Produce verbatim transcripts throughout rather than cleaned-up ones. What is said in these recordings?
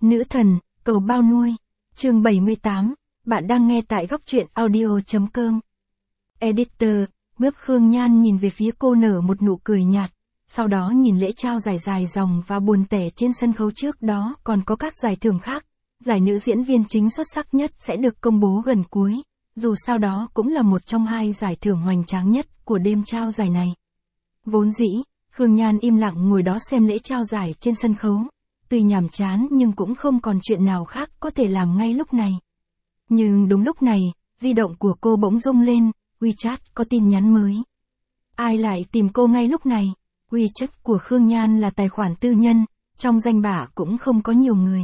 Nữ thần, cầu bao nuôi. Chương bảy mươi tám, bạn đang nghe tại góc truyện audio.com. Editor, bước Khương Nhan nhìn về phía cô nở một nụ cười nhạt, sau đó nhìn lễ trao giải dài dòng và buồn tẻ trên sân khấu trước đó còn có các giải thưởng khác. Giải nữ diễn viên chính xuất sắc nhất sẽ được công bố gần cuối, dù sao đó cũng là một trong hai giải thưởng hoành tráng nhất của đêm trao giải này. Vốn dĩ, Khương Nhan im lặng ngồi đó xem lễ trao giải trên sân khấu. Tuy nhàm chán nhưng cũng không còn chuyện nào khác có thể làm ngay lúc này. Nhưng đúng lúc này, di động của cô bỗng rung lên, WeChat có tin nhắn mới. Ai lại tìm cô ngay lúc này? WeChat của Khương Nhan là tài khoản tư nhân, trong danh bạ cũng không có nhiều người.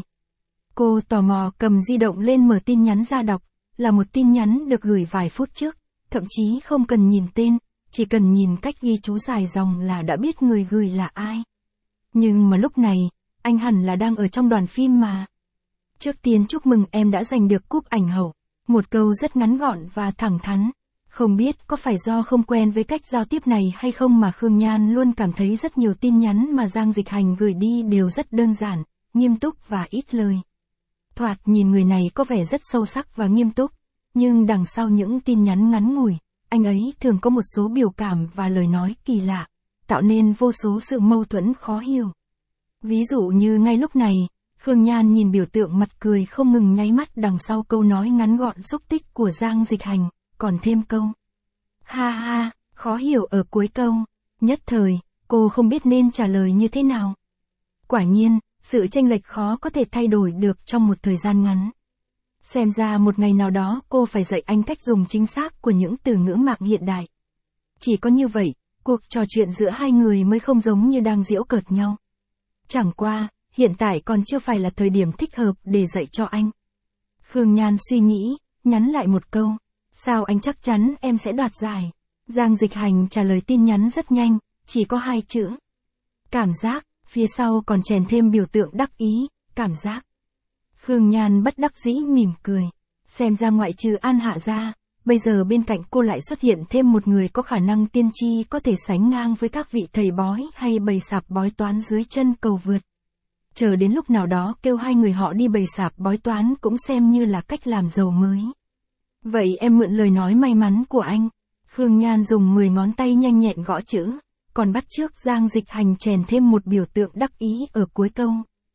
Cô tò mò cầm di động lên mở tin nhắn ra đọc, là một tin nhắn được gửi vài phút trước, thậm chí không cần nhìn tên, chỉ cần nhìn cách ghi chú dài dòng là đã biết người gửi là ai. Nhưng mà lúc này, anh hẳn là đang ở trong đoàn phim mà. Trước tiên chúc mừng em đã giành được cúp ảnh hậu. Một câu rất ngắn gọn và thẳng thắn. Không biết có phải do không quen với cách giao tiếp này hay không mà Khương Nhan luôn cảm thấy rất nhiều tin nhắn mà Giang Dịch Hành gửi đi đều rất đơn giản, nghiêm túc và ít lời. Thoạt nhìn người này có vẻ rất sâu sắc và nghiêm túc, nhưng đằng sau những tin nhắn ngắn ngủi, anh ấy thường có một số biểu cảm và lời nói kỳ lạ, tạo nên vô số sự mâu thuẫn khó hiểu. Ví dụ như ngay lúc này, Khương Nhan nhìn biểu tượng mặt cười không ngừng nháy mắt đằng sau câu nói ngắn gọn xúc tích của Giang Dịch Hành, còn thêm câu ha ha, khó hiểu ở cuối câu. Nhất thời, cô không biết nên trả lời như thế nào. Quả nhiên, sự chênh lệch khó có thể thay đổi được trong một thời gian ngắn. Xem ra một ngày nào đó cô phải dạy anh cách dùng chính xác của những từ ngữ mạng hiện đại. Chỉ có như vậy, cuộc trò chuyện giữa hai người mới không giống như đang giễu cợt nhau. Chẳng qua, hiện tại còn chưa phải là thời điểm thích hợp để dạy cho anh. Khương Nhan suy nghĩ, nhắn lại một câu. Sao anh chắc chắn em sẽ đoạt giải? Giang Dịch Hành trả lời tin nhắn rất nhanh, chỉ có hai chữ. Cảm giác, phía sau còn chèn thêm biểu tượng đắc ý, cảm giác. Khương Nhan bất đắc dĩ mỉm cười. Xem ra ngoại trừ An Hạ ra, bây giờ bên cạnh cô lại xuất hiện thêm một người có khả năng tiên tri có thể sánh ngang với các vị thầy bói hay bầy sạp bói toán dưới chân cầu vượt. Chờ đến lúc nào đó kêu hai người họ đi bầy sạp bói toán cũng xem như là cách làm giàu mới. Vậy em mượn lời nói may mắn của anh. Khương Nhan dùng mười ngón tay nhanh nhẹn gõ chữ, còn bắt chước Giang Dịch Hành chèn thêm một biểu tượng đắc ý ở cuối câu.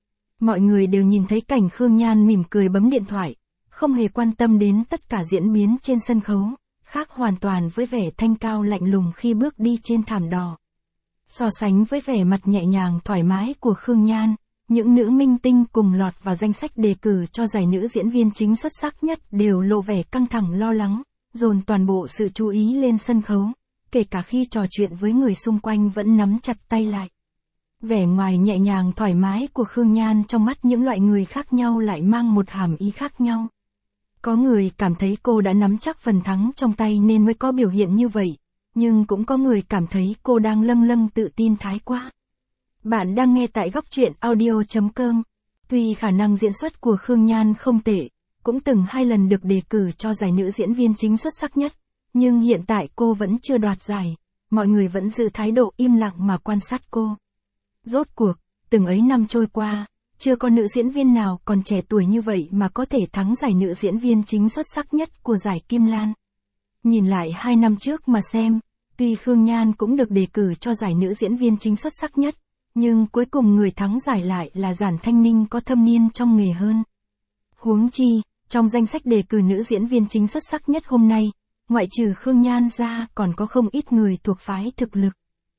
Mọi người đều nhìn thấy cảnh Khương Nhan mỉm cười bấm điện thoại, không hề quan tâm đến tất cả diễn biến trên sân khấu, khác hoàn toàn với vẻ thanh cao lạnh lùng khi bước đi trên thảm đỏ. So sánh với vẻ mặt nhẹ nhàng thoải mái của Khương Nhan, những nữ minh tinh cùng lọt vào danh sách đề cử cho giải nữ diễn viên chính xuất sắc nhất đều lộ vẻ căng thẳng lo lắng, dồn toàn bộ sự chú ý lên sân khấu, kể cả khi trò chuyện với người xung quanh vẫn nắm chặt tay lại. Vẻ ngoài nhẹ nhàng thoải mái của Khương Nhan trong mắt những loại người khác nhau lại mang một hàm ý khác nhau. Có người cảm thấy cô đã nắm chắc phần thắng trong tay nên mới có biểu hiện như vậy, nhưng cũng có người cảm thấy cô đang lâng lâng tự tin thái quá. Bạn đang nghe tại góc truyện audio.com. Tuy khả năng diễn xuất của Khương Nhan không tệ, cũng từng hai lần được đề cử cho giải nữ diễn viên chính xuất sắc nhất, nhưng hiện tại cô vẫn chưa đoạt giải, mọi người vẫn giữ thái độ im lặng mà quan sát cô. Rốt cuộc, từng ấy năm trôi qua, chưa có nữ diễn viên nào còn trẻ tuổi như vậy mà có thể thắng giải nữ diễn viên chính xuất sắc nhất của giải Kim Lan. Nhìn lại hai năm trước mà xem, tuy Khương Nhan cũng được đề cử cho giải nữ diễn viên chính xuất sắc nhất, nhưng cuối cùng người thắng giải lại là Giản Thanh Ninh có thâm niên trong nghề hơn. Huống chi, trong danh sách đề cử nữ diễn viên chính xuất sắc nhất hôm nay, ngoại trừ Khương Nhan ra còn có không ít người thuộc phái thực lực.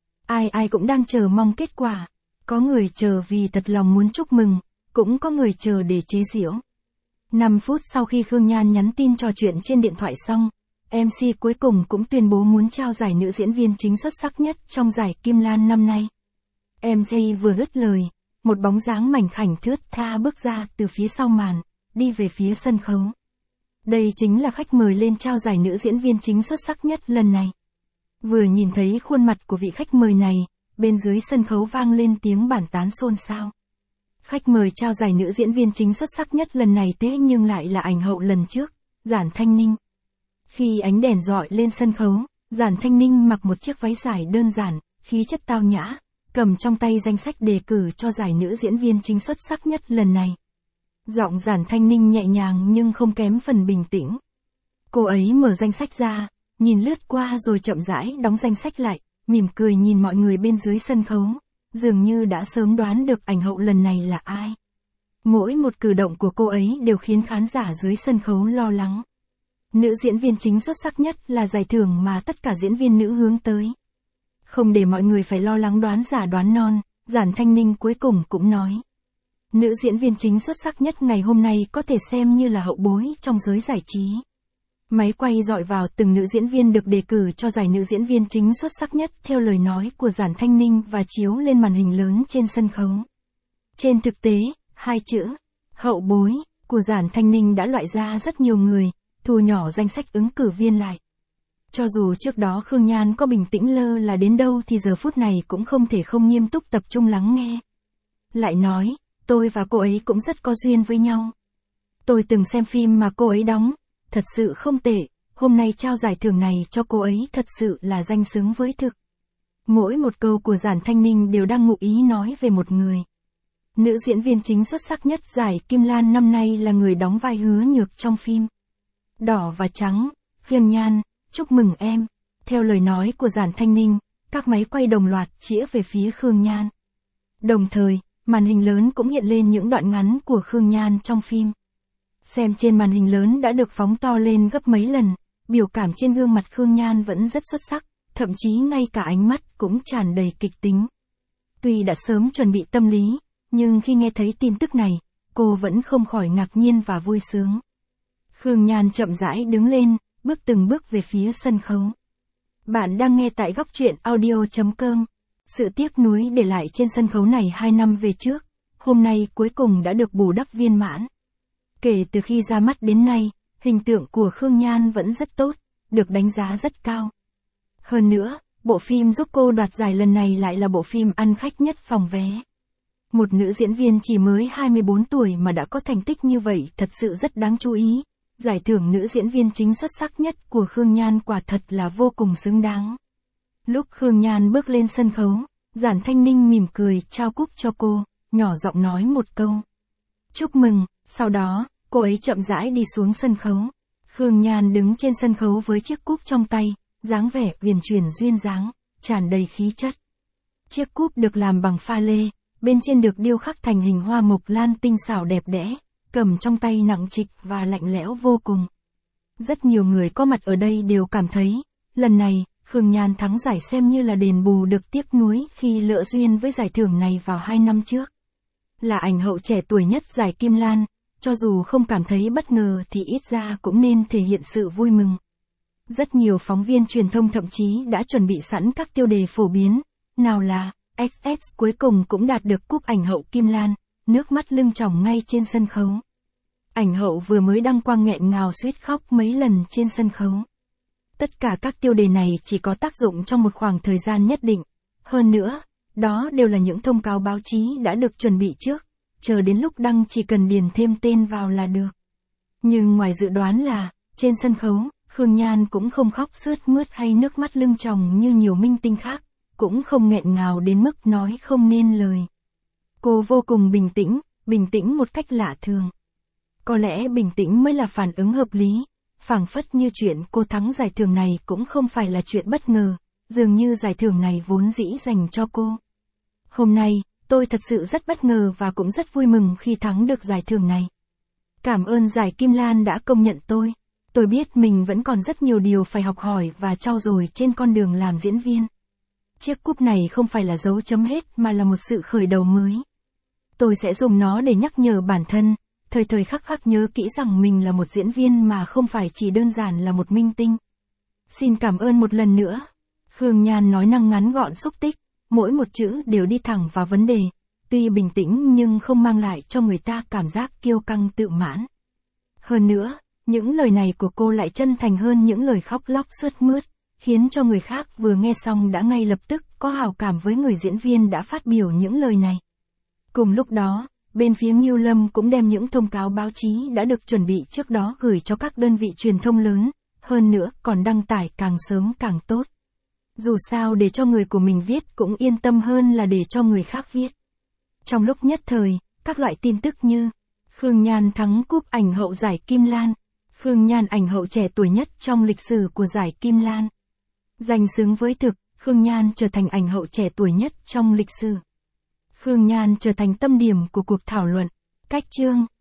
Ai ai cũng đang chờ mong kết quả. Có người chờ vì thật lòng muốn chúc mừng, cũng có người chờ để chế giễu. năm phút sau khi Khương Nhan nhắn tin trò chuyện trên điện thoại xong, em xê cuối cùng cũng tuyên bố muốn trao giải nữ diễn viên chính xuất sắc nhất trong giải Kim Lan năm nay. em xê vừa dứt lời, một bóng dáng mảnh khảnh thướt tha bước ra từ phía sau màn, đi về phía sân khấu. Đây chính là khách mời lên trao giải nữ diễn viên chính xuất sắc nhất lần này. Vừa nhìn thấy khuôn mặt của vị khách mời này, bên dưới sân khấu vang lên tiếng bàn tán xôn xao. Khách mời trao giải nữ diễn viên chính xuất sắc nhất lần này thế nhưng lại là ảnh hậu lần trước, Giản Thanh Ninh. Khi ánh đèn rọi lên sân khấu, Giản Thanh Ninh mặc một chiếc váy dài đơn giản, khí chất tao nhã, cầm trong tay danh sách đề cử cho giải nữ diễn viên chính xuất sắc nhất lần này. Giọng Giản Thanh Ninh nhẹ nhàng nhưng không kém phần bình tĩnh. Cô ấy mở danh sách ra, nhìn lướt qua rồi chậm rãi đóng danh sách lại, mỉm cười nhìn mọi người bên dưới sân khấu, dường như đã sớm đoán được ảnh hậu lần này là ai. Mỗi một cử động của cô ấy đều khiến khán giả dưới sân khấu lo lắng. Nữ diễn viên chính xuất sắc nhất là giải thưởng mà tất cả diễn viên nữ hướng tới. Không để mọi người phải lo lắng đoán giả đoán non, Giản Thanh Ninh cuối cùng cũng nói. Nữ diễn viên chính xuất sắc nhất ngày hôm nay có thể xem như là hậu bối trong giới giải trí. Máy quay dọi vào từng nữ diễn viên được đề cử cho giải nữ diễn viên chính xuất sắc nhất theo lời nói của Giản Thanh Ninh và chiếu lên màn hình lớn trên sân khấu. Trên thực tế, hai chữ, hậu bối, của Giản Thanh Ninh đã loại ra rất nhiều người, thu nhỏ danh sách ứng cử viên lại. Cho dù trước đó Khương Nhan có bình tĩnh lơ là đến đâu thì giờ phút này cũng không thể không nghiêm túc tập trung lắng nghe. Lại nói, tôi và cô ấy cũng rất có duyên với nhau. Tôi từng xem phim mà cô ấy đóng, thật sự không tệ, hôm nay trao giải thưởng này cho cô ấy thật sự là danh xứng với thực. Mỗi một câu của Giản Thanh Ninh đều đang ngụ ý nói về một người. Nữ diễn viên chính xuất sắc nhất giải Kim Lan năm nay là người đóng vai Hứa Nhược trong phim Đỏ và Trắng, Khương Nhan, chúc mừng em. Theo lời nói của Giản Thanh Ninh, các máy quay đồng loạt chĩa về phía Khương Nhan. Đồng thời, màn hình lớn cũng hiện lên những đoạn ngắn của Khương Nhan trong phim. Xem trên màn hình lớn đã được phóng to lên gấp mấy lần, biểu cảm trên gương mặt Khương Nhan vẫn rất xuất sắc, thậm chí ngay cả ánh mắt cũng tràn đầy kịch tính. Tuy đã sớm chuẩn bị tâm lý, nhưng khi nghe thấy tin tức này, cô vẫn không khỏi ngạc nhiên và vui sướng. Khương Nhan chậm rãi đứng lên, bước từng bước về phía sân khấu. Bạn đang nghe tại góc truyện audio chấm com. Sự tiếc nuối để lại trên sân khấu này hai năm về trước, hôm nay cuối cùng đã được bù đắp viên mãn. Kể từ khi ra mắt đến nay, hình tượng của Khương Nhan vẫn rất tốt, được đánh giá rất cao. Hơn nữa, bộ phim giúp cô đoạt giải lần này lại là bộ phim ăn khách nhất phòng vé. Một nữ diễn viên chỉ mới hai mươi bốn tuổi mà đã có thành tích như vậy thật sự rất đáng chú ý. Giải thưởng nữ diễn viên chính xuất sắc nhất của Khương Nhan quả thật là vô cùng xứng đáng. Lúc Khương Nhan bước lên sân khấu, Giản Thanh Ninh mỉm cười trao cúp cho cô, nhỏ giọng nói một câu. Chúc mừng, sau đó, cô ấy chậm rãi đi xuống sân khấu. Khương Nhan đứng trên sân khấu với chiếc cúp trong tay, dáng vẻ uyển chuyển duyên dáng, tràn đầy khí chất. Chiếc cúp được làm bằng pha lê, bên trên được điêu khắc thành hình hoa mộc lan tinh xảo đẹp đẽ, cầm trong tay nặng trịch và lạnh lẽo vô cùng. Rất nhiều người có mặt ở đây đều cảm thấy, lần này, Khương Nhan thắng giải xem như là đền bù được tiếc nuối khi lỡ duyên với giải thưởng này vào hai năm trước. Là ảnh hậu trẻ tuổi nhất giải Kim Lan, cho dù không cảm thấy bất ngờ thì ít ra cũng nên thể hiện sự vui mừng. Rất nhiều phóng viên truyền thông thậm chí đã chuẩn bị sẵn các tiêu đề phổ biến, nào là ích ét cuối cùng cũng đạt được cúp ảnh hậu Kim Lan, nước mắt lưng tròng ngay trên sân khấu. Ảnh hậu vừa mới đăng quang nghẹn ngào suýt khóc mấy lần trên sân khấu. Tất cả các tiêu đề này chỉ có tác dụng trong một khoảng thời gian nhất định. Hơn nữa, đó đều là những thông cáo báo chí đã được chuẩn bị trước, chờ đến lúc đăng chỉ cần điền thêm tên vào là được. Nhưng ngoài dự đoán là, trên sân khấu, Khương Nhan cũng không khóc sướt mướt hay nước mắt lưng tròng như nhiều minh tinh khác, cũng không nghẹn ngào đến mức nói không nên lời. Cô vô cùng bình tĩnh, bình tĩnh một cách lạ thường. Có lẽ bình tĩnh mới là phản ứng hợp lý, phảng phất như chuyện cô thắng giải thưởng này cũng không phải là chuyện bất ngờ, dường như giải thưởng này vốn dĩ dành cho cô. Hôm nay, tôi thật sự rất bất ngờ và cũng rất vui mừng khi thắng được giải thưởng này. Cảm ơn giải Kim Lan đã công nhận tôi. Tôi biết mình vẫn còn rất nhiều điều phải học hỏi và trau dồi trên con đường làm diễn viên. Chiếc cúp này không phải là dấu chấm hết mà là một sự khởi đầu mới. Tôi sẽ dùng nó để nhắc nhở bản thân, thời thời khắc khắc nhớ kỹ rằng mình là một diễn viên mà không phải chỉ đơn giản là một minh tinh. Xin cảm ơn một lần nữa. Khương Nhan nói năng ngắn gọn xúc tích, mỗi một chữ đều đi thẳng vào vấn đề, tuy bình tĩnh nhưng không mang lại cho người ta cảm giác kiêu căng tự mãn. Hơn nữa, những lời này của cô lại chân thành hơn những lời khóc lóc sướt mướt, khiến cho người khác vừa nghe xong đã ngay lập tức có hảo cảm với người diễn viên đã phát biểu những lời này. Cùng lúc đó, bên phía Ngưu Lâm cũng đem những thông cáo báo chí đã được chuẩn bị trước đó gửi cho các đơn vị truyền thông lớn, hơn nữa còn đăng tải càng sớm càng tốt. Dù sao để cho người của mình viết cũng yên tâm hơn là để cho người khác viết. Trong lúc nhất thời, các loại tin tức như Khương Nhan thắng cúp ảnh hậu giải Kim Lan. Khương Nhan ảnh hậu trẻ tuổi nhất trong lịch sử của giải Kim Lan. Danh xứng với thực, Khương Nhan trở thành ảnh hậu trẻ tuổi nhất trong lịch sử. Khương Nhan trở thành tâm điểm của cuộc thảo luận. Cách chương